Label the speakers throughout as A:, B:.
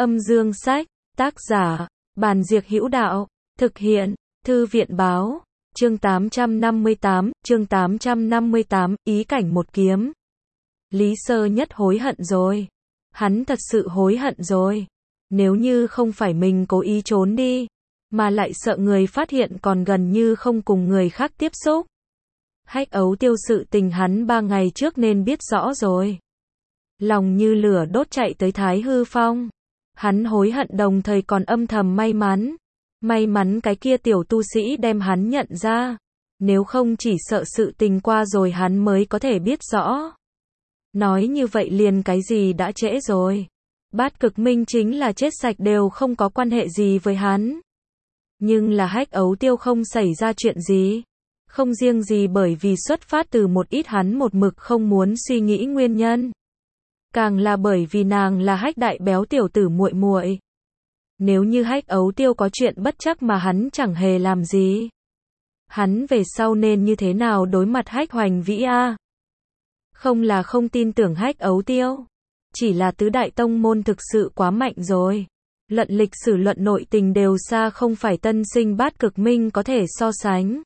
A: Âm dương sách, tác giả, Bàn Diệc Hữu Đạo, thực hiện, Thư viện báo, chương 858, ý cảnh một kiếm. Lý Sơ Nhất hối hận rồi. Hắn thật sự hối hận rồi. Nếu như không phải mình cố ý trốn đi, mà lại sợ người phát hiện còn gần như không cùng người khác tiếp xúc. Hách Ấu Tiêu sự tình hắn 3 ngày trước nên biết rõ rồi. Lòng như lửa đốt chạy tới Thái Hư Phong. Hắn hối hận đồng thời còn âm thầm may mắn. May mắn cái kia tiểu tu sĩ đem hắn nhận ra. Nếu không chỉ sợ sự tình qua rồi hắn mới có thể biết rõ. Nói như vậy liền cái gì đã trễ rồi. Bát Cực Minh chính là chết sạch đều không có quan hệ gì với hắn. Nhưng là Hách Ấu Tiêu không xảy ra chuyện gì. Không riêng gì bởi vì xuất phát từ một ít hắn một mực không muốn suy nghĩ nguyên nhân. Càng là bởi vì nàng là Hách đại béo tiểu tử muội muội. Nếu như Hách Ấu Tiêu có chuyện bất trắc mà hắn chẳng hề làm gì. Hắn về sau nên như thế nào đối mặt Hách Hoành Vĩ a? Không là không tin tưởng Hách Ấu Tiêu. Chỉ là tứ đại tông môn thực sự quá mạnh rồi. Luận lịch sử luận nội tình đều xa không phải tân sinh Bát Cực Minh có thể so sánh.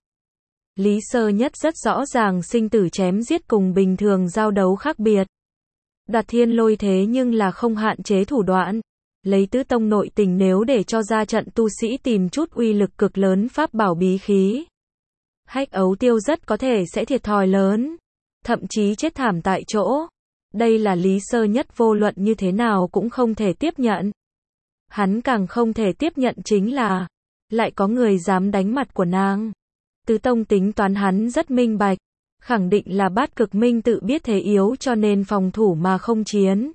A: Lý Sơ Nhất rất rõ ràng sinh tử chém giết cùng bình thường giao đấu khác biệt. Đoạt thiên lôi thế nhưng là không hạn chế thủ đoạn. Lấy tứ tông nội tình nếu để cho ra trận tu sĩ tìm chút uy lực cực lớn pháp bảo bí khí. Hách Ấu Tiêu rất có thể sẽ thiệt thòi lớn. Thậm chí chết thảm tại chỗ. Đây là Lý Sơ Nhất vô luận như thế nào cũng không thể tiếp nhận. Hắn càng không thể tiếp nhận chính là lại có người dám đánh mặt của nàng. Tứ tông tính toán hắn rất minh bạch. Khẳng định là Bát Cực Minh tự biết thế yếu cho nên phòng thủ mà không chiến.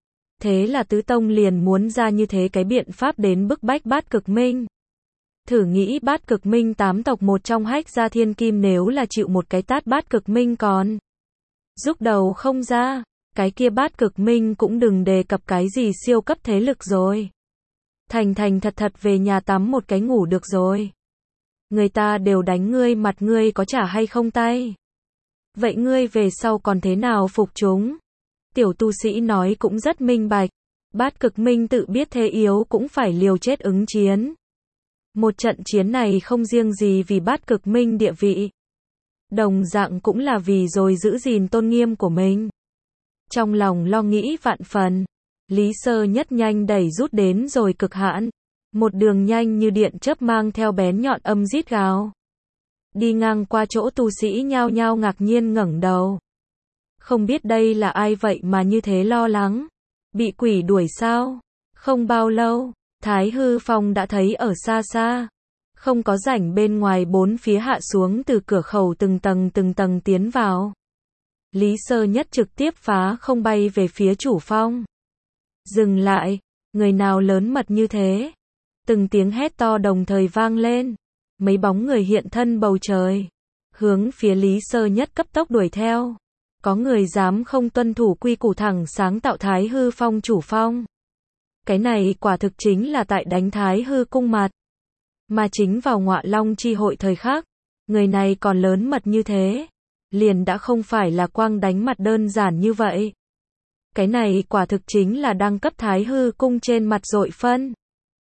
A: Thế là tứ tông liền muốn ra như thế cái biện pháp đến bức bách Bát Cực Minh. Thử nghĩ Bát Cực Minh 8 tộc một trong Hách gia thiên kim nếu là chịu một cái tát Bát Cực Minh còn rút đầu không ra, cái kia Bát Cực Minh cũng đừng đề cập cái gì siêu cấp thế lực rồi. Thành thật về nhà tắm một cái ngủ được rồi. Người ta đều đánh ngươi mặt ngươi có trả hay không tay? Vậy ngươi về sau còn thế nào phục chúng? Tiểu tu sĩ nói cũng rất minh bạch. Bát Cực Minh tự biết thế yếu cũng phải liều chết ứng chiến. Một trận chiến này không riêng gì vì Bát Cực Minh địa vị. Đồng dạng cũng là vì rồi giữ gìn tôn nghiêm của mình. Trong lòng lo nghĩ vạn phần. Lý Sơ Nhất nhanh đẩy rút đến rồi cực hạn. Một đường nhanh như điện chớp mang theo bén nhọn âm rít gào. Đi ngang qua chỗ tu sĩ nhao nhao ngạc nhiên ngẩng đầu. Không biết đây là ai vậy mà như thế lo lắng. Bị quỷ đuổi sao? Không bao lâu, Thái Hư Phong đã thấy ở xa xa. Không có rảnh bên ngoài bốn phía hạ xuống từ cửa khẩu từng tầng tiến vào. Lý Sơ Nhất trực tiếp phá không bay về phía chủ phong. Dừng lại, người nào lớn mật như thế? Từng tiếng hét to đồng thời vang lên. Mấy bóng người hiện thân bầu trời. Hướng phía Lý Sơ Nhất cấp tốc đuổi theo. Có người dám không tuân thủ quy củ thẳng sáng tạo Thái Hư Phong chủ phong. Cái này quả thực chính là tại đánh Thái Hư cung mặt. Mà chính vào Ngọa Long chi hội thời khắc. Người này còn lớn mật như thế. Liền đã không phải là quang đánh mặt đơn giản như vậy. Cái này quả thực chính là đang cấp Thái Hư cung trên mặt dội phân.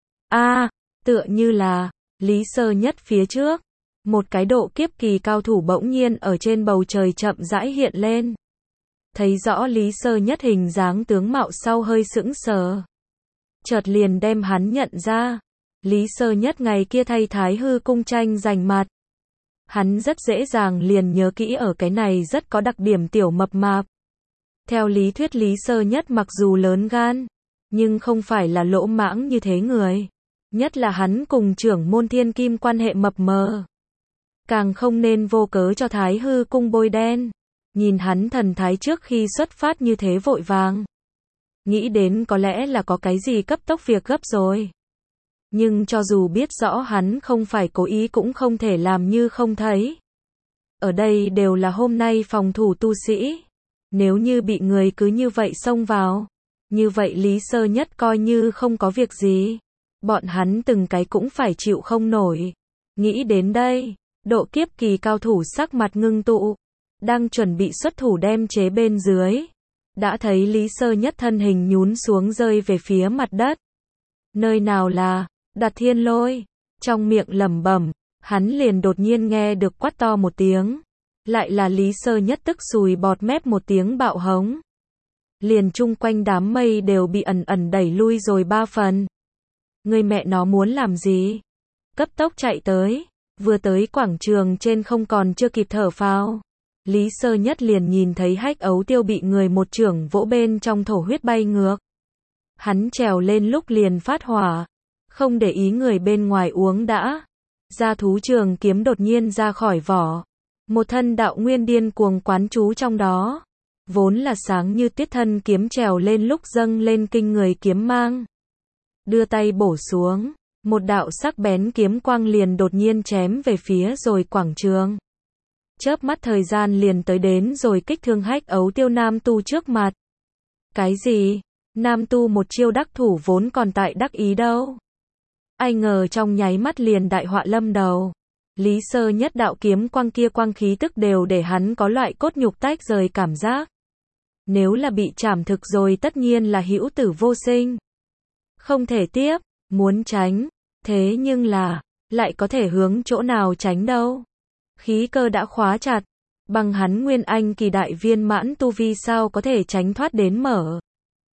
A: Tựa như là Lý Sơ Nhất phía trước. Một cái độ kiếp kỳ cao thủ bỗng nhiên ở trên bầu trời chậm rãi hiện lên. Thấy rõ Lý Sơ Nhất hình dáng tướng mạo sau hơi sững sờ. Chợt liền đem hắn nhận ra. Lý Sơ Nhất ngày kia thay Thái Hư cung tranh giành mặt. Hắn rất dễ dàng liền nhớ kỹ ở cái này rất có đặc điểm tiểu mập mạp. Theo lý thuyết Lý Sơ Nhất mặc dù lớn gan, nhưng không phải là lỗ mãng như thế người. Nhất là hắn cùng trưởng môn thiên kim quan hệ mập mờ. Càng không nên vô cớ cho Thái Hư cung bôi đen. Nhìn hắn thần thái trước khi xuất phát như thế vội vàng. Nghĩ đến có lẽ là có cái gì cấp tốc việc gấp rồi. Nhưng cho dù biết rõ hắn không phải cố ý cũng không thể làm như không thấy. Ở đây đều là hôm nay phòng thủ tu sĩ. Nếu như bị người cứ như vậy xông vào. Như vậy Lý Sơ Nhất coi như không có việc gì. Bọn hắn từng cái cũng phải chịu không nổi. Nghĩ đến đây, độ kiếp kỳ cao thủ sắc mặt ngưng tụ. Đang chuẩn bị xuất thủ đem chế bên dưới. Đã thấy Lý Sơ Nhất thân hình nhún xuống rơi về phía mặt đất. Nơi nào là Đạt Thiên Lôi? Trong miệng lẩm bẩm, hắn liền đột nhiên nghe được quát to một tiếng. Lại là Lý Sơ Nhất tức sùi bọt mép một tiếng bạo hống. Liền chung quanh đám mây đều bị ẩn ẩn đẩy lui rồi 3 phần. Người mẹ nó muốn làm gì? Cấp tốc chạy tới. Vừa tới quảng trường trên không còn chưa kịp thở phào. Lý Sơ Nhất liền nhìn thấy Hách Ấu Tiêu bị người một chưởng vỗ bên trong thổ huyết bay ngược. Hắn trèo lên lúc liền phát hỏa. Không để ý người bên ngoài uống đã. Gia thú trường kiếm đột nhiên ra khỏi vỏ. Một thân đạo nguyên điên cuồng quán trú trong đó. Vốn là sáng như tuyết thân kiếm trèo lên lúc dâng lên kinh người kiếm mang. Đưa tay bổ xuống. Một đạo sắc bén kiếm quang liền đột nhiên chém về phía rồi quảng trường. Chớp mắt thời gian liền tới đến rồi kích thương Hách Ấu Tiêu nam tu trước mặt. Cái gì? Nam tu một chiêu đắc thủ vốn còn tại đắc ý đâu. Ai ngờ trong nháy mắt liền đại họa lâm đầu. Lý Sơ Nhất đạo kiếm quang kia quang khí tức đều để hắn có loại cốt nhục tách rời cảm giác. Nếu là bị chảm thực rồi tất nhiên là hữu tử vô sinh. Không thể tiếp, muốn tránh, thế nhưng là, lại có thể hướng chỗ nào tránh đâu. Khí cơ đã khóa chặt, bằng hắn nguyên anh kỳ đại viên mãn tu vi sao có thể tránh thoát đến mở.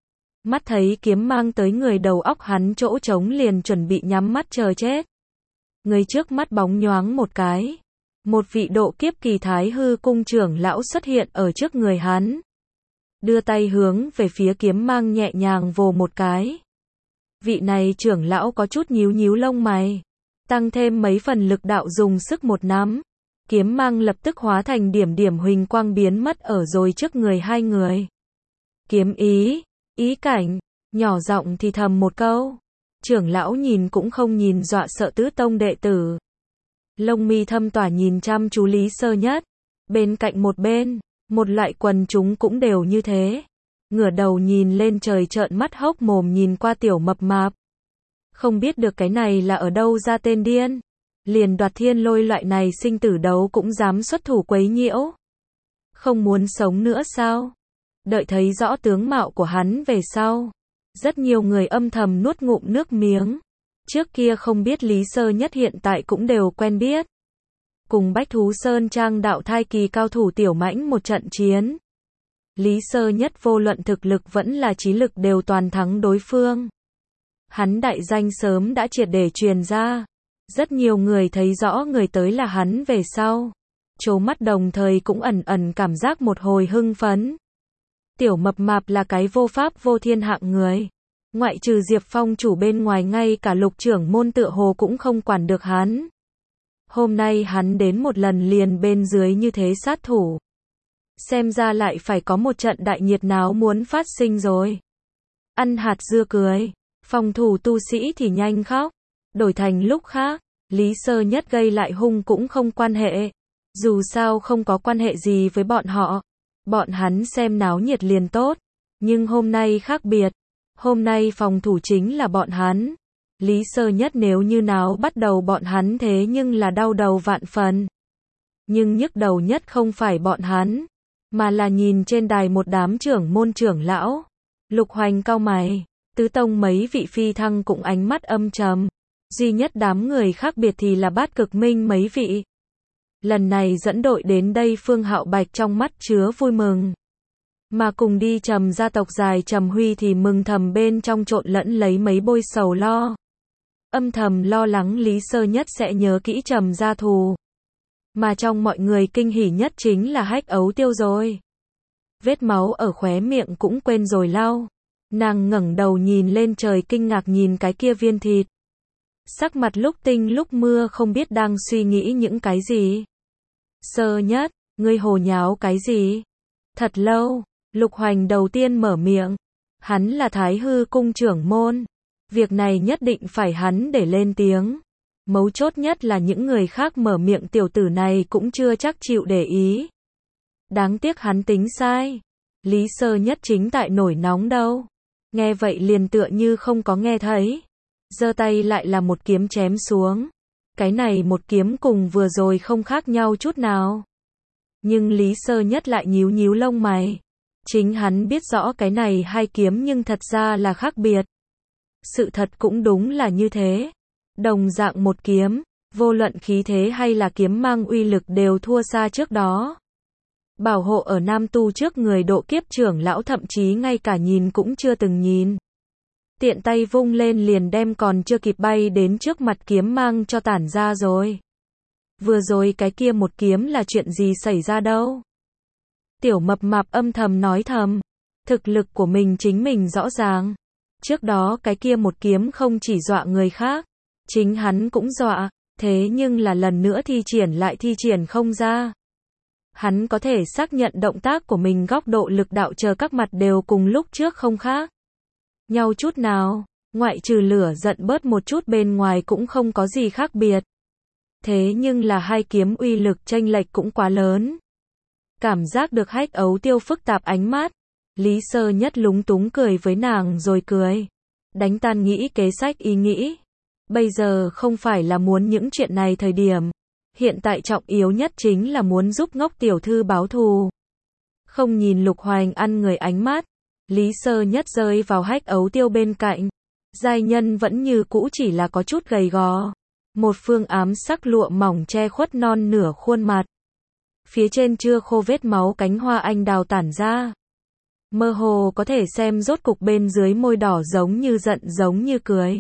A: Mắt thấy kiếm mang tới người đầu óc hắn chỗ trống liền chuẩn bị nhắm mắt chờ chết. Người trước mắt bóng nhoáng một cái. Một vị độ kiếp kỳ Thái Hư cung trưởng lão xuất hiện ở trước người hắn. Đưa tay hướng về phía kiếm mang nhẹ nhàng vồ một cái. Vị này trưởng lão có chút nhíu nhíu lông mày. Tăng thêm mấy phần lực đạo dùng sức một nắm. Kiếm mang lập tức hóa thành điểm điểm huỳnh quang biến mất ở rồi trước người hai người. Kiếm ý, ý cảnh, nhỏ giọng thì thầm một câu. Trưởng lão nhìn cũng không nhìn dọa sợ tứ tông đệ tử. Lông mi thâm tỏa nhìn chăm chú Lý Sơ Nhất. Bên cạnh một bên, một loại quần chúng cũng đều như thế. Ngửa đầu nhìn lên trời trợn mắt hốc mồm nhìn qua tiểu mập mạp. Không biết được cái này là ở đâu ra tên điên. Liền Đoạt Thiên Lôi loại này sinh tử đấu cũng dám xuất thủ quấy nhiễu. Không muốn sống nữa sao? Đợi thấy rõ tướng mạo của hắn về sau. Rất nhiều người âm thầm nuốt ngụm nước miếng. Trước kia không biết Lý Sơ Nhất hiện tại cũng đều quen biết. Cùng Bách Thú Sơn Trang đạo thai kỳ cao thủ tiểu mãnh một trận chiến. Lý Sơ Nhất vô luận thực lực vẫn là trí lực đều toàn thắng đối phương. Hắn đại danh sớm đã triệt để truyền ra. Rất nhiều người thấy rõ người tới là hắn về sau. Trố mắt đồng thời cũng ẩn ẩn cảm giác một hồi hưng phấn. Tiểu mập mạp là cái vô pháp vô thiên hạng người. Ngoại trừ Diệp Phong chủ bên ngoài ngay cả Lục trưởng môn tựa hồ cũng không quản được hắn. Hôm nay hắn đến một lần liền bên dưới như thế sát thủ. Xem ra lại phải có một trận đại nhiệt náo muốn phát sinh rồi. Ăn hạt dưa cười. Phòng thủ tu sĩ thì nhanh khóc. Đổi thành lúc khác, Lý Sơ Nhất gây lại hung cũng không quan hệ. Dù sao không có quan hệ gì với bọn họ. Bọn hắn xem náo nhiệt liền tốt. Nhưng hôm nay khác biệt. Hôm nay phòng thủ chính là bọn hắn. Lý Sơ Nhất nếu như nào bắt đầu bọn hắn thế nhưng là đau đầu vạn phần. Nhưng nhức đầu nhất không phải bọn hắn. Mà là nhìn trên đài một đám trưởng môn trưởng lão. Lục Hoành cau mày. Tứ tông mấy vị phi thăng cũng ánh mắt âm trầm. Duy nhất đám người khác biệt thì là Bát Cực Minh mấy vị. Lần này dẫn đội đến đây Phương Hạo Bạch trong mắt chứa vui mừng. Mà cùng đi Trầm gia tộc dài Trầm Huy thì mừng thầm bên trong trộn lẫn lấy mấy bôi sầu lo. Âm thầm lo lắng Lý Sơ Nhất sẽ nhớ kỹ Trầm gia thù. Mà trong mọi người kinh hỉ nhất chính là Hách Ấu Tiêu rồi. Vết máu ở khóe miệng cũng quên rồi lau. Nàng ngẩng đầu nhìn lên trời kinh ngạc nhìn cái kia viên thịt. Sắc mặt lúc tinh lúc mưa không biết đang suy nghĩ những cái gì. Sơ Nhất, ngươi hồ nháo cái gì? Thật lâu, Lục Hoành đầu tiên mở miệng. Hắn là Thái Hư cung trưởng môn. Việc này nhất định phải hắn để lên tiếng. Mấu chốt nhất là những người khác mở miệng tiểu tử này cũng chưa chắc chịu để ý. Đáng tiếc hắn tính sai. Lý Sơ Nhất chính tại nổi nóng đâu. Nghe vậy liền tựa như không có nghe thấy. Giơ tay lại là một kiếm chém xuống. Cái này một kiếm cùng vừa rồi không khác nhau chút nào. Nhưng Lý Sơ Nhất lại nhíu nhíu lông mày. Chính hắn biết rõ cái này hai kiếm nhưng thật ra là khác biệt. Sự thật cũng đúng là như thế. Đồng dạng một kiếm, vô luận khí thế hay là kiếm mang uy lực đều thua xa trước đó. Bảo hộ ở nam tu trước người độ kiếp trưởng lão thậm chí ngay cả nhìn cũng chưa từng nhìn. Tiện tay vung lên liền đem còn chưa kịp bay đến trước mặt kiếm mang cho tản ra rồi. Vừa rồi cái kia một kiếm là chuyện gì xảy ra đâu? Tiểu mập mạp âm thầm nói thầm. Thực lực của mình chính mình rõ ràng. Trước đó cái kia một kiếm không chỉ dọa người khác, chính hắn cũng dọa, thế nhưng là lần nữa thi triển lại thi triển không ra. Hắn có thể xác nhận động tác của mình góc độ lực đạo chờ các mặt đều cùng lúc trước không khác nhau chút nào, ngoại trừ lửa giận bớt một chút bên ngoài cũng không có gì khác biệt. Thế nhưng là hai kiếm uy lực chênh lệch cũng quá lớn. Cảm giác được Hách Ấu Tiêu phức tạp ánh mắt, Lý Sơ Nhất lúng túng cười với nàng rồi cười. Đánh tan nghĩ kế sách ý nghĩ. Bây giờ không phải là muốn những chuyện này thời điểm. Hiện tại trọng yếu nhất chính là muốn giúp ngốc tiểu thư báo thù. Không nhìn Lục Hoành ăn người ánh mắt, Lý Sơ Nhất rơi vào Hách Ấu Tiêu bên cạnh. Giai nhân vẫn như cũ chỉ là có chút gầy gò. Một phương ám sắc lụa mỏng che khuất non nửa khuôn mặt. Phía trên chưa khô vết máu cánh hoa anh đào tản ra. Mơ hồ có thể xem rốt cục bên dưới môi đỏ giống như giận giống như cười.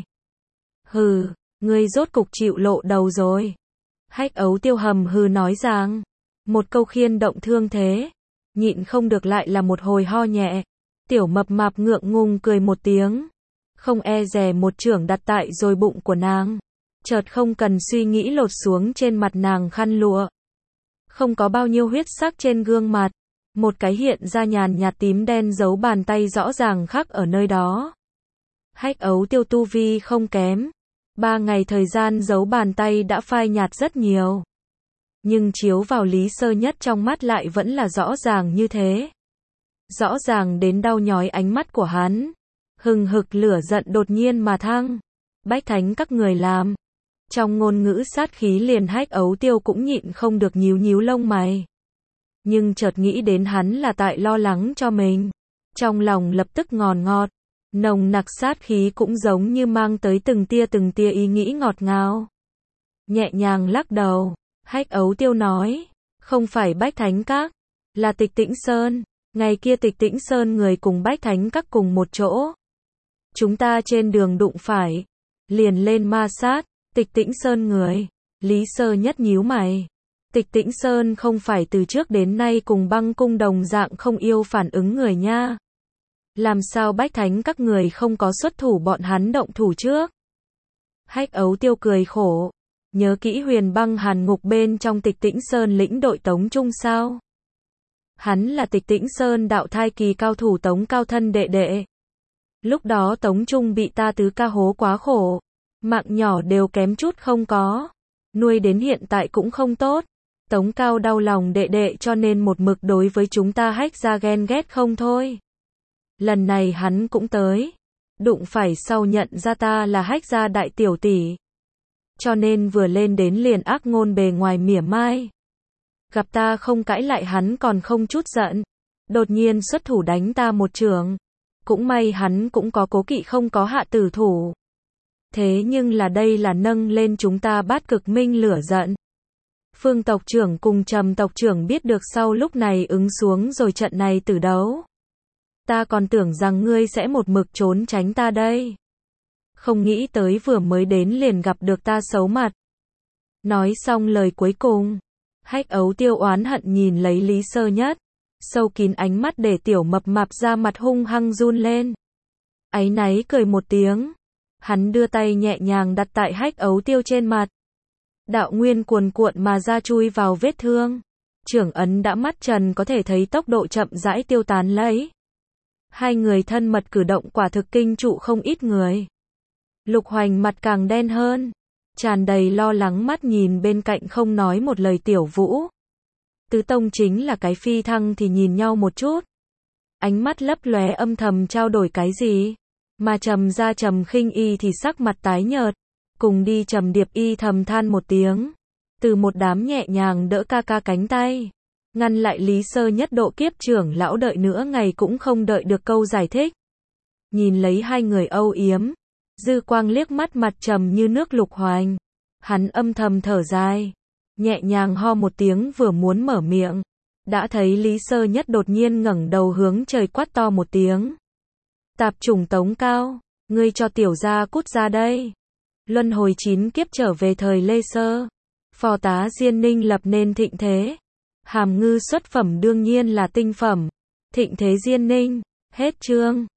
A: Hừ, ngươi rốt cục chịu lộ đầu rồi. Hách Ấu Tiêu hầm hừ nói rằng. Một câu khiên động thương thế. Nhịn không được lại là một hồi ho nhẹ. Tiểu mập mạp ngượng ngùng cười một tiếng. Không e dè một chưởng đặt tại rồi bụng của nàng. Chợt không cần suy nghĩ lột xuống trên mặt nàng khăn lụa. Không có bao nhiêu huyết sắc trên gương mặt. Một cái hiện ra nhàn nhạt tím đen dấu bàn tay rõ ràng khắc ở nơi đó. Hách Ấu Tiêu tu vi không kém. 3 ngày thời gian dấu bàn tay đã phai nhạt rất nhiều. Nhưng chiếu vào Lý Sơ Nhất trong mắt lại vẫn là rõ ràng như thế. Rõ ràng đến đau nhói ánh mắt của hắn. Hừng hực lửa giận đột nhiên mà thăng. Bách thánh các người làm. Trong ngôn ngữ sát khí liền Hách Ấu Tiêu cũng nhịn không được nhíu nhíu lông mày. Nhưng chợt nghĩ đến hắn là tại lo lắng cho mình. Trong lòng lập tức ngòn ngọt. Nồng nặc sát khí cũng giống như mang tới từng tia ý nghĩ ngọt ngào. Nhẹ nhàng lắc đầu. Hách Ấu Tiêu nói. Không phải Bách Thánh Các. Là Tịch Tĩnh Sơn. Ngày kia Tịch Tĩnh Sơn người cùng Bách Thánh Các cùng một chỗ. Chúng ta trên đường đụng phải. Liền lên ma sát. Tịch Tĩnh Sơn người. Lý Sơ Nhất nhíu mày. Tịch Tĩnh Sơn không phải từ trước đến nay cùng Băng Cung đồng dạng không yêu phản ứng người nha. Làm sao Bách Thánh các người không có xuất thủ bọn hắn động thủ trước? Hách Ấu Tiêu cười khổ. Nhớ kỹ Huyền Băng Hàn Ngục bên trong Tịch Tĩnh Sơn lĩnh đội Tống Trung sao? Hắn là Tịch Tĩnh Sơn đạo thai kỳ cao thủ Tống Cao thân đệ đệ. Lúc đó Tống Trung bị ta tứ ca hố quá khổ. Mạng nhỏ đều kém chút không có. Nuôi đến hiện tại cũng không tốt. Tống Cao đau lòng đệ đệ cho nên một mực đối với chúng ta Hách ra ghen ghét không thôi. Lần này hắn cũng tới. Đụng phải sau nhận ra ta là Hách gia đại tiểu tỷ. Cho nên vừa lên đến liền ác ngôn bề ngoài mỉa mai. Gặp ta không cãi lại hắn còn không chút giận. Đột nhiên xuất thủ đánh ta một chưởng. Cũng may hắn cũng có cố kỵ không có hạ tử thủ. Thế nhưng là đây là nâng lên chúng ta Bát Cực Minh lửa giận. Phương tộc trưởng cùng Trầm tộc trưởng biết được sau lúc này ứng xuống rồi trận này tử đấu. Ta còn tưởng rằng ngươi sẽ một mực trốn tránh ta đây. Không nghĩ tới vừa mới đến liền gặp được ta xấu mặt. Nói xong lời cuối cùng. Hách Ấu Tiêu oán hận nhìn lấy Lý Sơ Nhất. Sâu kín ánh mắt để tiểu mập mạp ra mặt hung hăng run lên. Áy náy cười một tiếng. Hắn đưa tay nhẹ nhàng đặt tại Hách Ấu Tiêu trên mặt. Đạo nguyên cuồn cuộn mà ra chui vào vết thương. Trưởng ấn đã mắt trần có thể thấy tốc độ chậm rãi tiêu tán lấy. Hai người thân mật cử động quả thực kinh trụ không ít người. Lục Hoành mặt càng đen hơn. Tràn đầy lo lắng mắt nhìn bên cạnh không nói một lời Tiểu Vũ. Tứ Tông chính là cái phi thăng thì nhìn nhau một chút. Ánh mắt lấp lóe âm thầm trao đổi cái gì. Mà Trầm ra Trầm Khinh Y thì sắc mặt tái nhợt. Cùng đi Trầm Điệp Y thầm than một tiếng. Từ một đám nhẹ nhàng đỡ ca ca cánh tay. Ngăn lại Lý Sơ Nhất độ kiếp trưởng lão đợi nữa ngày cũng không đợi được câu giải thích. Nhìn lấy hai người âu yếm. Dư Quang liếc mắt mặt trầm như nước Lục Hoành. Hắn âm thầm thở dài, nhẹ nhàng ho một tiếng vừa muốn mở miệng, đã thấy Lý Sơ Nhất đột nhiên ngẩng đầu hướng trời quát to một tiếng. Tạp chủng Tống Cao, ngươi cho tiểu gia cút ra đây. Luân hồi 9 kiếp trở về thời Lê Sơ. Phò tá Diên Ninh lập nên thịnh thế. Hàm ngư xuất phẩm đương nhiên là tinh phẩm. Thịnh thế Diên Ninh. Hết chương.